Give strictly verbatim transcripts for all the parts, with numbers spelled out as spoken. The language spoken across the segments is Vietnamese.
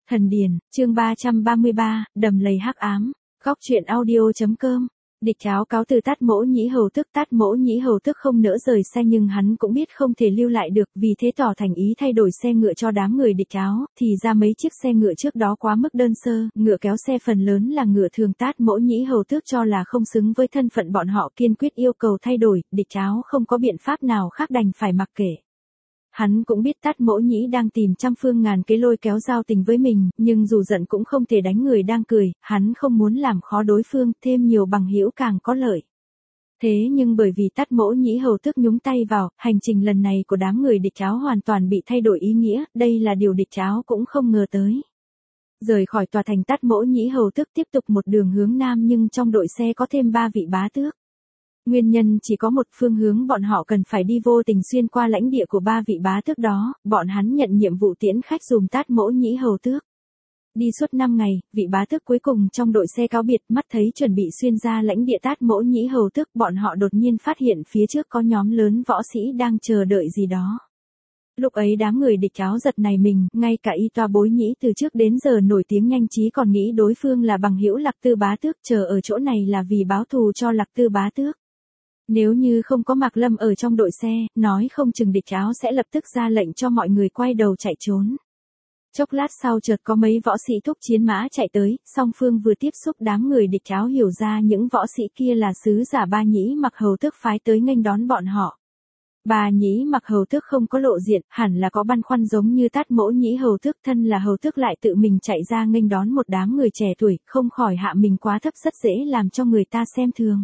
Thần Điền, chương ba trăm ba mươi ba, đầm lầy hắc ám, góc truyện audio.com. Địch Cháo cáo từ Tát Mỗ Nhĩ Hầu Tước. Tát Mỗ Nhĩ Hầu Tước không nỡ rời xe nhưng hắn cũng biết không thể lưu lại được, vì thế tỏ thành ý thay đổi xe ngựa cho đám người Địch Cháo. Thì ra mấy chiếc xe ngựa trước đó quá mức đơn sơ, ngựa kéo xe phần lớn là ngựa thường. Tát Mỗ Nhĩ Hầu Tước cho là không xứng với thân phận bọn họ, kiên quyết yêu cầu thay đổi. Địch Cháo không có biện pháp nào khác đành phải mặc kệ. Hắn cũng biết Tát Mỗ Nhĩ đang tìm trăm phương ngàn kế lôi kéo giao tình với mình, nhưng dù giận cũng không thể đánh người đang cười, hắn không muốn làm khó đối phương, thêm nhiều bằng hữu càng có lợi. Thế nhưng bởi vì Tát Mỗ Nhĩ Hầu Tước nhúng tay vào, hành trình lần này của đám người Địch Cháo hoàn toàn bị thay đổi ý nghĩa, đây là điều Địch Cháo cũng không ngờ tới. Rời khỏi tòa thành, Tát Mỗ Nhĩ Hầu Tước tiếp tục một đường hướng nam, nhưng trong đội xe có thêm ba vị bá tước. Nguyên nhân chỉ có một, phương hướng bọn họ cần phải đi vô tình xuyên qua lãnh địa của ba vị bá tước đó, bọn hắn nhận nhiệm vụ tiễn khách dùm Tát Mỗ Nhĩ Hầu Tước. Đi suốt năm ngày, vị bá tước cuối cùng trong đội xe cáo biệt, mắt thấy chuẩn bị xuyên ra lãnh địa Tát Mỗ Nhĩ Hầu Tước, bọn họ đột nhiên phát hiện phía trước có nhóm lớn võ sĩ đang chờ đợi gì đó. Lúc ấy đám người Địch Cháo giật nảy mình, ngay cả Y Toa Bối Nhĩ từ trước đến giờ nổi tiếng nhanh trí còn nghĩ đối phương là bằng hữu Lạc Tư bá tước, chờ ở chỗ này là vì báo thù cho Lạc Tư bá tước. Nếu như không có Mạc Lâm ở trong đội xe, nói không chừng Địch Cháo sẽ lập tức ra lệnh cho mọi người quay đầu chạy trốn. Chốc lát sau chợt có mấy võ sĩ thúc chiến mã chạy tới, song phương vừa tiếp xúc đám người Địch Cháo hiểu ra những võ sĩ kia là sứ giả Ba Nhĩ Mặc Hầu Tước phái tới nghênh đón bọn họ. Ba Nhĩ Mặc Hầu Tước không có lộ diện, hẳn là có băn khoăn giống như Tát Mỗ Nhĩ Hầu Tước, thân là hầu tước lại tự mình chạy ra nghênh đón một đám người trẻ tuổi, không khỏi hạ mình quá thấp, rất dễ làm cho người ta xem thường.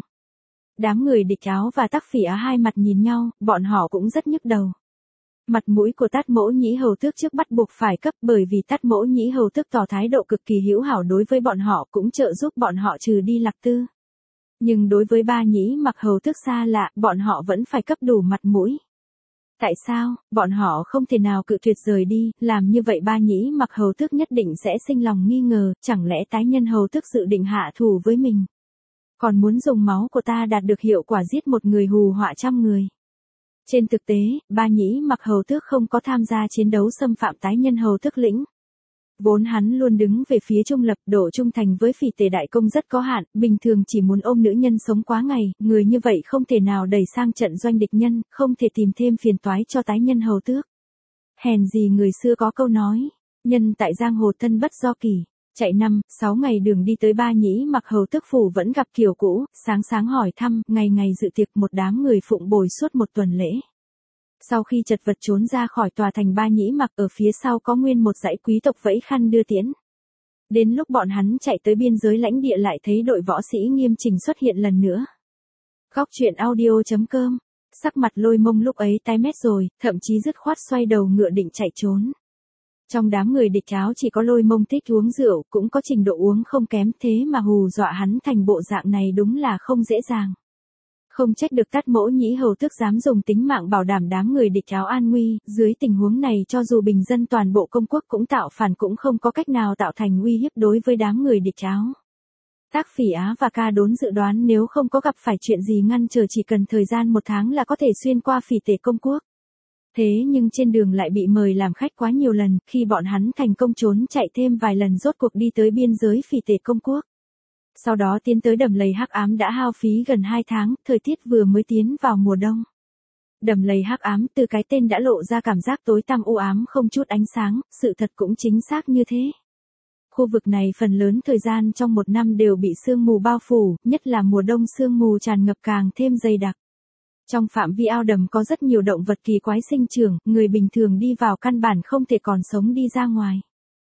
Đám người Địch Cháo và Tắc Phỉ Á hai mặt nhìn nhau, bọn họ cũng rất nhức đầu. Mặt mũi của Tát Mỗ Nhĩ Hầu Tước trước bắt buộc phải cấp, bởi vì Tát Mỗ Nhĩ Hầu Tước tỏ thái độ cực kỳ hữu hảo đối với bọn họ, cũng trợ giúp bọn họ trừ đi Lạc Tư. Nhưng đối với Ba Nhĩ Mặc Hầu Tước xa lạ, bọn họ vẫn phải cấp đủ mặt mũi. Tại sao, bọn họ không thể nào cự tuyệt rời đi, làm như vậy Ba Nhĩ Mặc Hầu Tước nhất định sẽ sinh lòng nghi ngờ, chẳng lẽ Tái Nhân Hầu Tước dự định hạ thù với mình? Còn muốn dùng máu của ta đạt được hiệu quả giết một người hù họa trăm người. Trên thực tế, Ba Nhĩ Mặc Hầu Tước không có tham gia chiến đấu xâm phạm Tái Nhân Hầu Tước lĩnh. Vốn hắn luôn đứng về phía trung lập, độ trung thành với Phỉ Tề Đại Công rất có hạn, bình thường chỉ muốn ôm nữ nhân sống quá ngày, người như vậy không thể nào đẩy sang trận doanh địch nhân, không thể tìm thêm phiền toái cho Tái Nhân Hầu Tước. Hèn gì người xưa có câu nói, nhân tại giang hồ thân bất do kỳ. Chạy năm, sáu ngày đường đi tới Ba Nhĩ Mặc Hầu Tước phủ vẫn gặp kiểu cũ, sáng sáng hỏi thăm, ngày ngày dự tiệc, một đám người phụng bồi suốt một tuần lễ. Sau khi chật vật trốn ra khỏi tòa thành Ba Nhĩ Mặc, ở phía sau có nguyên một dãy quý tộc vẫy khăn đưa tiễn. Đến lúc bọn hắn chạy tới biên giới lãnh địa lại thấy đội võ sĩ nghiêm chỉnh xuất hiện lần nữa. Góc truyện audio.com. Sắc mặt Lôi Mông lúc ấy tái mét rồi, thậm chí dứt khoát xoay đầu ngựa định chạy trốn. Trong đám người Địch Cháo chỉ có Lôi Mông thích uống rượu, cũng có trình độ uống không kém, thế mà hù dọa hắn thành bộ dạng này đúng là không dễ dàng. Không trách được Tát Mỗ Nhĩ Hầu Tước dám dùng tính mạng bảo đảm đám người Địch Cháo an nguy, dưới tình huống này cho dù bình dân toàn bộ công quốc cũng tạo phản cũng không có cách nào tạo thành uy hiếp đối với đám người Địch Cháo. Tắc Phỉ Á và Ca Đốn dự đoán nếu không có gặp phải chuyện gì ngăn trở chỉ cần thời gian một tháng là có thể xuyên qua Phỉ Tề công quốc. Thế nhưng trên đường lại bị mời làm khách quá nhiều lần, khi bọn hắn thành công trốn chạy thêm vài lần rốt cuộc đi tới biên giới Phỉ Tề công quốc. Sau đó tiến tới đầm lầy hắc ám đã hao phí gần hai tháng, thời tiết vừa mới tiến vào mùa đông. Đầm lầy hắc ám từ cái tên đã lộ ra cảm giác tối tăm u ám không chút ánh sáng, sự thật cũng chính xác như thế. Khu vực này phần lớn thời gian trong một năm đều bị sương mù bao phủ, nhất là mùa đông sương mù tràn ngập càng thêm dày đặc. Trong phạm vi ao đầm có rất nhiều động vật kỳ quái sinh trưởng, người bình thường đi vào căn bản không thể còn sống đi ra ngoài.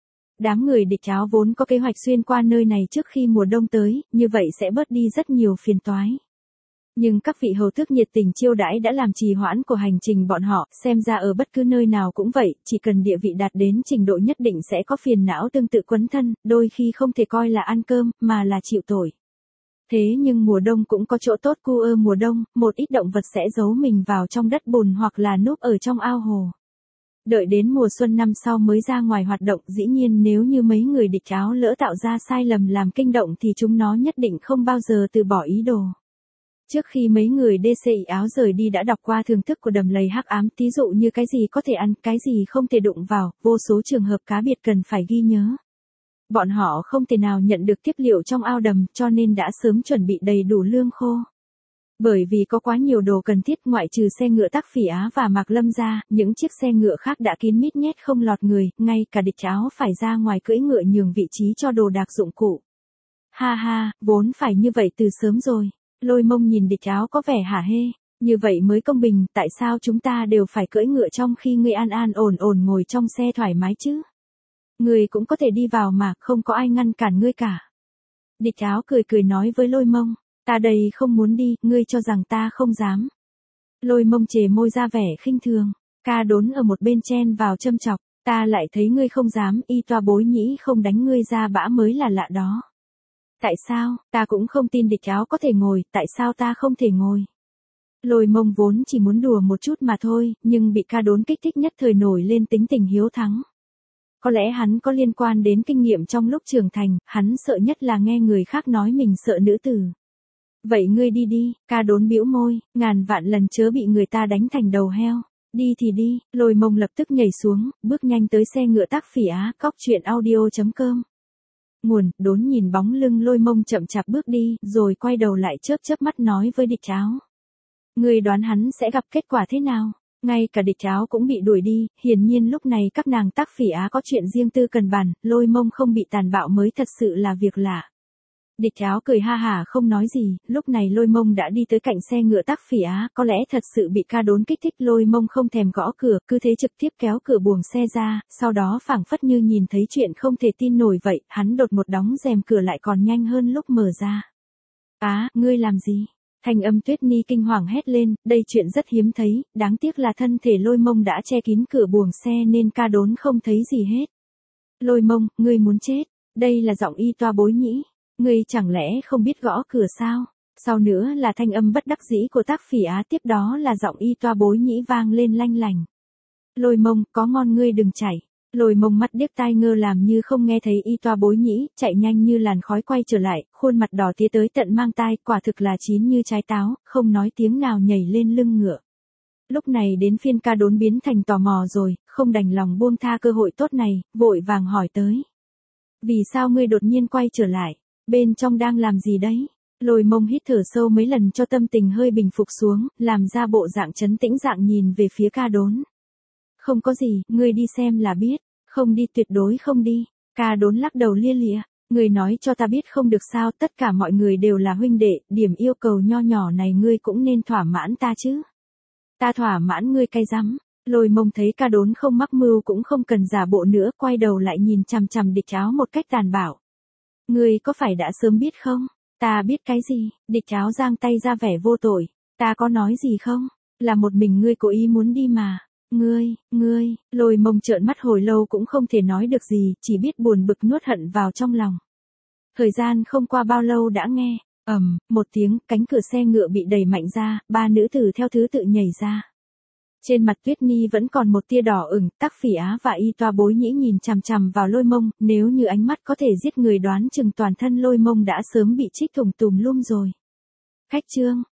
Đám người Địch Cháo vốn có kế hoạch xuyên qua nơi này trước khi mùa đông tới, như vậy sẽ bớt đi rất nhiều phiền toái. Nhưng các vị hầu tước nhiệt tình chiêu đãi đã làm trì hoãn của hành trình bọn họ, xem ra ở bất cứ nơi nào cũng vậy, chỉ cần địa vị đạt đến trình độ nhất định sẽ có phiền não tương tự quấn thân, đôi khi không thể coi là ăn cơm, mà là chịu tội. Thế nhưng mùa đông cũng có chỗ tốt, cu ơ mùa đông, một ít động vật sẽ giấu mình vào trong đất bùn hoặc là núp ở trong ao hồ. Đợi đến mùa xuân năm sau mới ra ngoài hoạt động, dĩ nhiên nếu như mấy người Địch Cháo lỡ tạo ra sai lầm làm kinh động thì chúng nó nhất định không bao giờ từ bỏ ý đồ. Trước khi mấy người đê xê y áo rời đi đã đọc qua thưởng thức của đầm lầy hắc ám, thí dụ như cái gì có thể ăn, cái gì không thể đụng vào, vô số trường hợp cá biệt cần phải ghi nhớ. Bọn họ không thể nào nhận được tiếp liệu trong ao đầm cho nên đã sớm chuẩn bị đầy đủ lương khô. Bởi vì có quá nhiều đồ cần thiết ngoại trừ xe ngựa Tắc Phỉ Á và Mạc Lâm ra, những chiếc xe ngựa khác đã kín mít nhét không lọt người, ngay cả Địch Áo phải ra ngoài cưỡi ngựa nhường vị trí cho đồ đạc dụng cụ. Ha ha, vốn phải như vậy từ sớm rồi. Lôi Mông nhìn Địch Áo có vẻ hả hê. Như vậy mới công bình, tại sao chúng ta đều phải cưỡi ngựa trong khi ngươi an an ổn ổn ngồi trong xe thoải mái chứ? Ngươi cũng có thể đi vào mà, không có ai ngăn cản ngươi cả. Địch Áo cười cười nói với Lôi Mông, ta đây không muốn đi, ngươi cho rằng ta không dám. Lôi Mông chề môi ra vẻ khinh thường, Ca Đốn ở một bên chen vào châm chọc, ta lại thấy ngươi không dám, y toa bối nhĩ không đánh ngươi ra bã mới là lạ đó. Tại sao, ta cũng không tin Địch Áo có thể ngồi, tại sao ta không thể ngồi? Lôi Mông vốn chỉ muốn đùa một chút mà thôi, nhưng bị Ca Đốn kích thích nhất thời nổi lên tính tình hiếu thắng. Có lẽ hắn có liên quan đến kinh nghiệm trong lúc trưởng thành, hắn sợ nhất là nghe người khác nói mình sợ nữ tử. Vậy ngươi đi đi, Ca Đốn bĩu môi, ngàn vạn lần chớ bị người ta đánh thành đầu heo. Đi thì đi, Lôi Mông lập tức nhảy xuống, bước nhanh tới xe ngựa Tắc Phỉ Á, cóc truyện audio chấm com. Nguồn, Đốn nhìn bóng lưng Lôi Mông chậm chạp bước đi, rồi quay đầu lại chớp chớp mắt nói với Địch Áo. Ngươi đoán hắn sẽ gặp kết quả thế nào? Ngay cả Địch Áo cũng bị đuổi đi, hiển nhiên lúc này các nàng Tắc Phỉ Á có chuyện riêng tư cần bàn, Lôi Mông không bị tàn bạo mới thật sự là việc lạ. Địch Áo cười ha hả không nói gì, lúc này Lôi Mông đã đi tới cạnh xe ngựa Tắc Phỉ Á, có lẽ thật sự bị Ca Đốn kích thích. Lôi Mông không thèm gõ cửa, cứ thế trực tiếp kéo cửa buồng xe ra, sau đó phảng phất như nhìn thấy chuyện không thể tin nổi vậy, hắn đột một đóng rèm cửa lại còn nhanh hơn lúc mở ra. Á, ngươi làm gì? Thanh âm Tuyết Ni kinh hoàng hét lên, đây chuyện rất hiếm thấy, đáng tiếc là thân thể Lôi Mông đã che kín cửa buồng xe nên Ca Đốn không thấy gì hết. Lôi Mông, ngươi muốn chết, đây là giọng y toa bối nhĩ, ngươi chẳng lẽ không biết gõ cửa sao? Sau nữa là thanh âm bất đắc dĩ của Tắc Phỉ Á, tiếp đó là giọng y toa bối nhĩ vang lên lanh lành. Lôi Mông, có ngon ngươi đừng chạy. Lôi Mông mắt điếc tai ngơ làm như không nghe thấy y toa bối nhĩ, chạy nhanh như làn khói quay trở lại, khuôn mặt đỏ tía tới tận mang tai, quả thực là chín như trái táo, không nói tiếng nào nhảy lên lưng ngựa. Lúc này đến phiên Ca Đốn biến thành tò mò rồi, không đành lòng buông tha cơ hội tốt này, vội vàng hỏi tới. Vì sao ngươi đột nhiên quay trở lại? Bên trong đang làm gì đấy? Lôi Mông hít thở sâu mấy lần cho tâm tình hơi bình phục xuống, làm ra bộ dạng trấn tĩnh dạng nhìn về phía Ca Đốn. Không có gì, ngươi đi xem là biết, không đi tuyệt đối không đi. Ca Đốn lắc đầu lia lịa, ngươi nói cho ta biết không được sao, tất cả mọi người đều là huynh đệ, điểm yêu cầu nho nhỏ này ngươi cũng nên thỏa mãn ta chứ. Ta thỏa mãn ngươi cay rắm. Lôi Mông thấy Ca Đốn không mắc mưu cũng không cần giả bộ nữa, quay đầu lại nhìn chằm chằm Địch Áo một cách tàn bạo. Ngươi có phải đã sớm biết không? Ta biết cái gì? Địch Áo giang tay ra vẻ vô tội. Ta có nói gì không? Là một mình ngươi cố ý muốn đi mà. Ngươi, ngươi, Lôi Mông trợn mắt hồi lâu cũng không thể nói được gì, chỉ biết buồn bực nuốt hận vào trong lòng. Thời gian không qua bao lâu đã nghe, ầm, một tiếng, cánh cửa xe ngựa bị đẩy mạnh ra, ba nữ tử theo thứ tự nhảy ra. Trên mặt Tuyết Ni vẫn còn một tia đỏ ửng, Tắc Phỉ Á và y toa bối nhĩ nhìn chằm chằm vào Lôi Mông, nếu như ánh mắt có thể giết người đoán chừng toàn thân Lôi Mông đã sớm bị trích thủng tùm lum rồi. Khách trương,